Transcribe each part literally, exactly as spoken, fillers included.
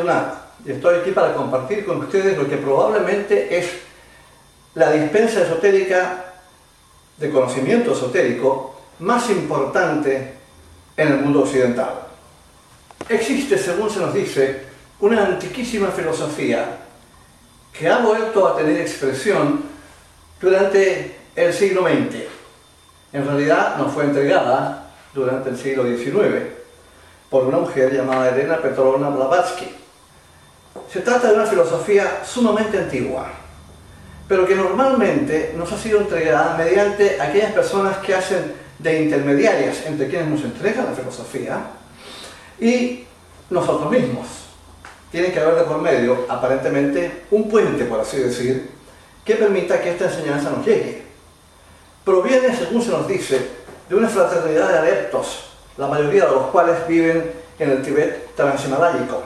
afortunado y estoy aquí para compartir con ustedes lo que probablemente es la dispensa esotérica de conocimiento esotérico más importante en el mundo occidental. Existe, según se nos dice, una antiquísima filosofía que ha vuelto a tener expresión durante el siglo veinte. En realidad nos fue entregada durante el siglo diecinueve por una mujer llamada Elena Petrovna Blavatsky. Se trata de una filosofía sumamente antigua, pero que normalmente nos ha sido entregada mediante aquellas personas que hacen de intermediarias entre quienes nos entregan la filosofía y nosotros mismos. Tiene que haber de por medio, aparentemente, un puente, por así decir, que permita que esta enseñanza nos llegue. Proviene, según se nos dice, de una fraternidad de adeptos, la mayoría de los cuales viven en el Tíbet transhimaláyico.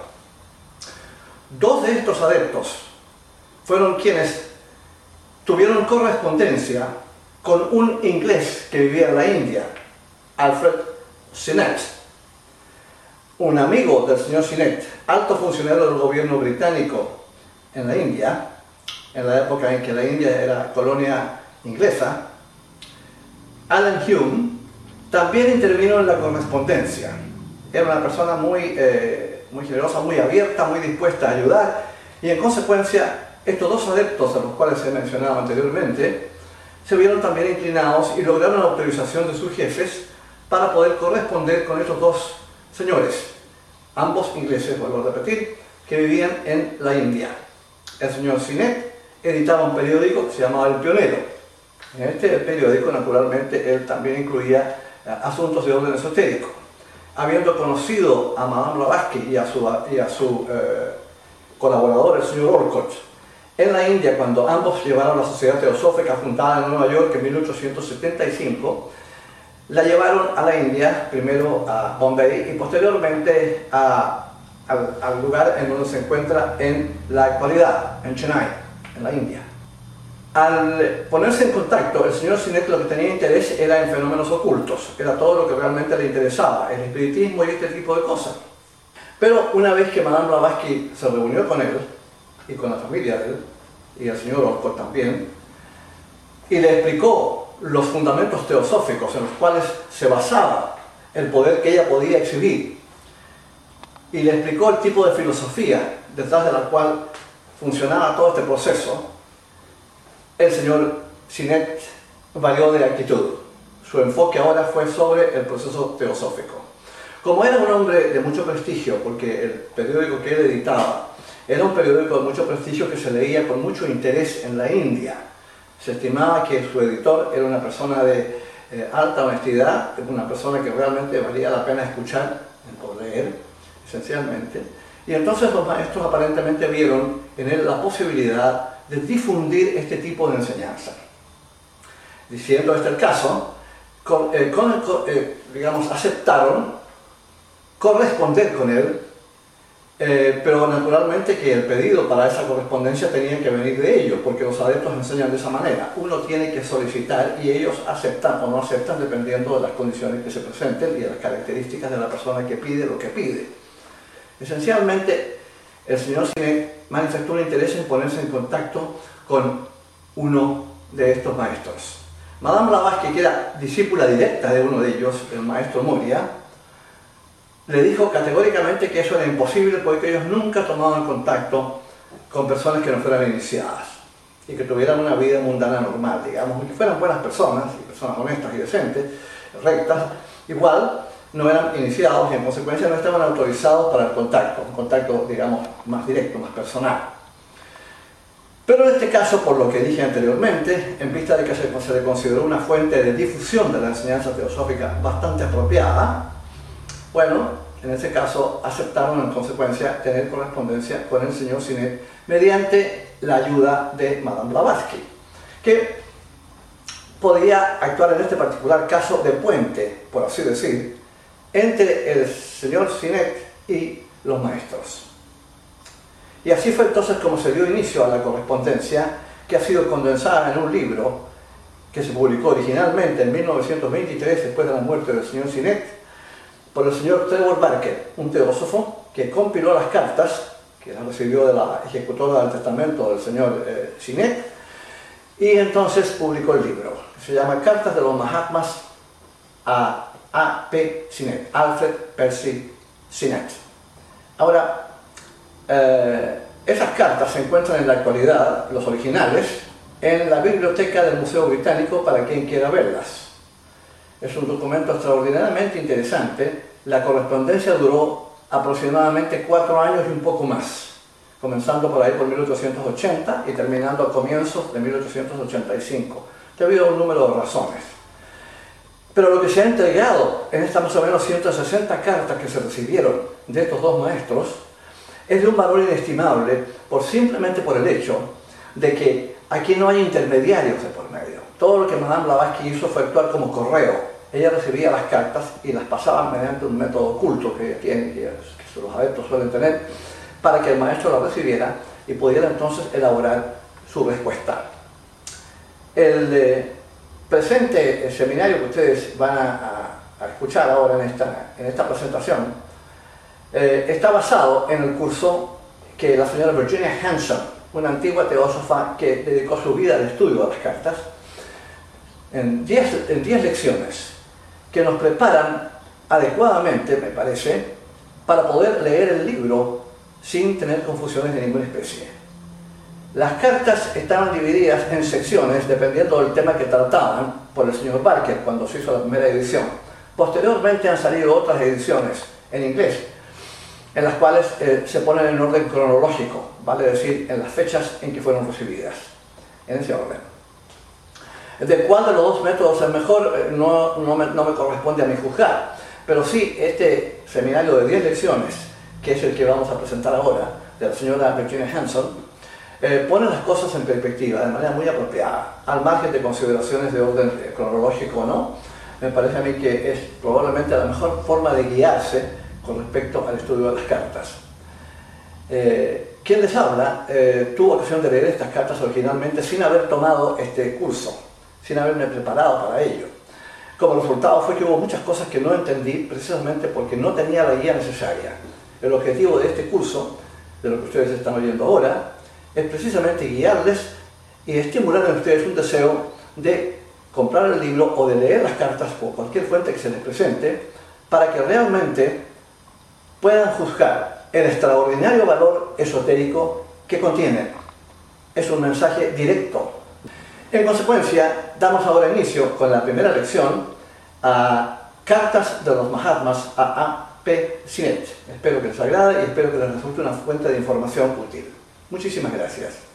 Dos de estos adeptos fueron quienes tuvieron correspondencia con un inglés que vivía en la India, Alfred Sinnett. Un amigo del señor Sinnett, alto funcionario del gobierno británico en la India, en la época en que la India era colonia inglesa, Alan Hume, también intervino en la correspondencia. Era una persona muy, eh, muy generosa, muy abierta, muy dispuesta a ayudar, y en consecuencia estos dos adeptos a los cuales he mencionado anteriormente se vieron también inclinados y lograron la autorización de sus jefes para poder corresponder con estos dos señores, ambos ingleses, vuelvo a repetir, que vivían en la India. El señor Sinnett editaba un periódico que se llamaba El Pionero. En este periódico, naturalmente, él también incluía eh, asuntos de orden esotérico. Habiendo conocido a Madame Blavatsky y a su, y a su eh, colaborador, el señor Olcott, en la India, cuando ambos llevaron la Sociedad Teosófica fundada en Nueva York en mil ochocientos setenta y cinco, la llevaron a la India, primero a Bombay y posteriormente a, al, al lugar en donde se encuentra en la actualidad, en Chennai, en la India. Al ponerse en contacto, el señor Sinnett lo que tenía interés era en fenómenos ocultos, era todo lo que realmente le interesaba, el espiritismo y este tipo de cosas. Pero una vez que Madame Blavatsky se reunió con él, y con la familia de él, y el señor Olcott también, y le explicó los fundamentos teosóficos en los cuales se basaba el poder que ella podía exhibir, y le explicó el tipo de filosofía detrás de la cual funcionaba todo este proceso, el señor Sinnett varió de actitud. Su enfoque ahora fue sobre el proceso teosófico. Como era un hombre de mucho prestigio, porque el periódico que él editaba era un periódico de mucho prestigio que se leía con mucho interés en la India, se estimaba que su editor era una persona de eh, alta honestidad, una persona que realmente valía la pena escuchar o leer, esencialmente, y entonces los maestros aparentemente vieron en él la posibilidad de difundir este tipo de enseñanza. Diciendo este el caso, con, eh, con, con, eh, digamos, aceptaron corresponder con él, eh, pero naturalmente que el pedido para esa correspondencia tenía que venir de ellos, porque los adeptos enseñan de esa manera. Uno tiene que solicitar y ellos aceptan o no aceptan dependiendo de las condiciones que se presenten y de las características de la persona que pide lo que pide. Esencialmente, el señor Sinnett manifestó un interés en ponerse en contacto con uno de estos maestros. Madame Blavatsky, que era discípula directa de uno de ellos, el maestro Moria, le dijo categóricamente que eso era imposible porque ellos nunca tomaban contacto con personas que no fueran iniciadas y que tuvieran una vida mundana normal, digamos, y que fueran buenas personas, y personas honestas y decentes, rectas, igual no eran iniciados y en consecuencia no estaban autorizados para el contacto, un contacto, digamos, más directo, más personal. Pero en este caso, por lo que dije anteriormente, en vista de que se, se le consideró una fuente de difusión de la enseñanza teosófica bastante apropiada, bueno, en ese caso aceptaron en consecuencia tener correspondencia con el señor Sinnett mediante la ayuda de Madame Blavatsky, que podía actuar en este particular caso de puente, por así decir, entre el señor Sinnett y los maestros. Y así fue entonces como se dio inicio a la correspondencia, que ha sido condensada en un libro que se publicó originalmente en mil novecientos veintitrés, después de la muerte del señor Sinnett, por el señor Trevor Barker, un teósofo que compiló las cartas que la recibió de la ejecutora del testamento del señor eh, Sinet, y entonces publicó el libro. Se llama Cartas de los Mahatmas a A P Sinet, Alfred Percy Sinet. Ahora, eh, esas cartas se encuentran en la actualidad, los originales, en la biblioteca del Museo Británico para quien quiera verlas. Es un documento extraordinariamente interesante. La correspondencia duró aproximadamente cuatro años y un poco más, comenzando por ahí por mil ochocientos ochenta y terminando a comienzos de mil ochocientos ochenta y cinco, debido a un número de razones. Pero lo que se ha entregado en estas más o menos ciento sesenta cartas que se recibieron de estos dos maestros es de un valor inestimable por, simplemente por el hecho de que aquí no hay intermediarios de por medio. Todo lo que Madame Blavatsky hizo fue actuar como correo. Ella recibía las cartas y las pasaba mediante un método oculto que ella tiene, que los adeptos suelen tener, para que el maestro la recibiera y pudiera entonces elaborar su respuesta. El eh, presente seminario que ustedes van a, a escuchar ahora en esta, en esta presentación eh, está basado en el curso que la señora Virginia Hanson, una antigua teósofa que dedicó su vida al estudio de las cartas, en diez en diez lecciones que nos preparan adecuadamente, me parece, para poder leer el libro sin tener confusiones de ninguna especie. Las cartas estaban divididas en secciones dependiendo del tema que trataban por el señor Barker cuando se hizo la primera edición. Posteriormente han salido otras ediciones en inglés, en las cuales eh, se ponen en orden cronológico, vale decir, en las fechas en que fueron recibidas, en ese orden. De cuál de los dos métodos es mejor, eh, no, no, me, no me corresponde a mí juzgar, pero sí, este seminario de diez lecciones, que es el que vamos a presentar ahora, de la señora Virginia Hanson, eh, pone las cosas en perspectiva de manera muy apropiada, al margen de consideraciones de orden eh, cronológico o no. Me parece a mí que es probablemente la mejor forma de guiarse con respecto al estudio de las cartas. Eh, quien les habla eh, tuvo ocasión de leer estas cartas originalmente sin haber tomado este curso, sin haberme preparado para ello. Como resultado fue que hubo muchas cosas que no entendí precisamente porque no tenía la guía necesaria. El objetivo de este curso, de lo que ustedes están oyendo ahora, es precisamente guiarles y estimular en ustedes un deseo de comprar el libro o de leer las cartas por cualquier fuente que se les presente para que realmente puedan juzgar el extraordinario valor esotérico que contienen. Es un mensaje directo. En consecuencia, damos ahora inicio con la primera lección a Cartas de los Mahatmas a A P Sinet. Espero que les agrade y espero que les resulte una fuente de información útil. Muchísimas gracias.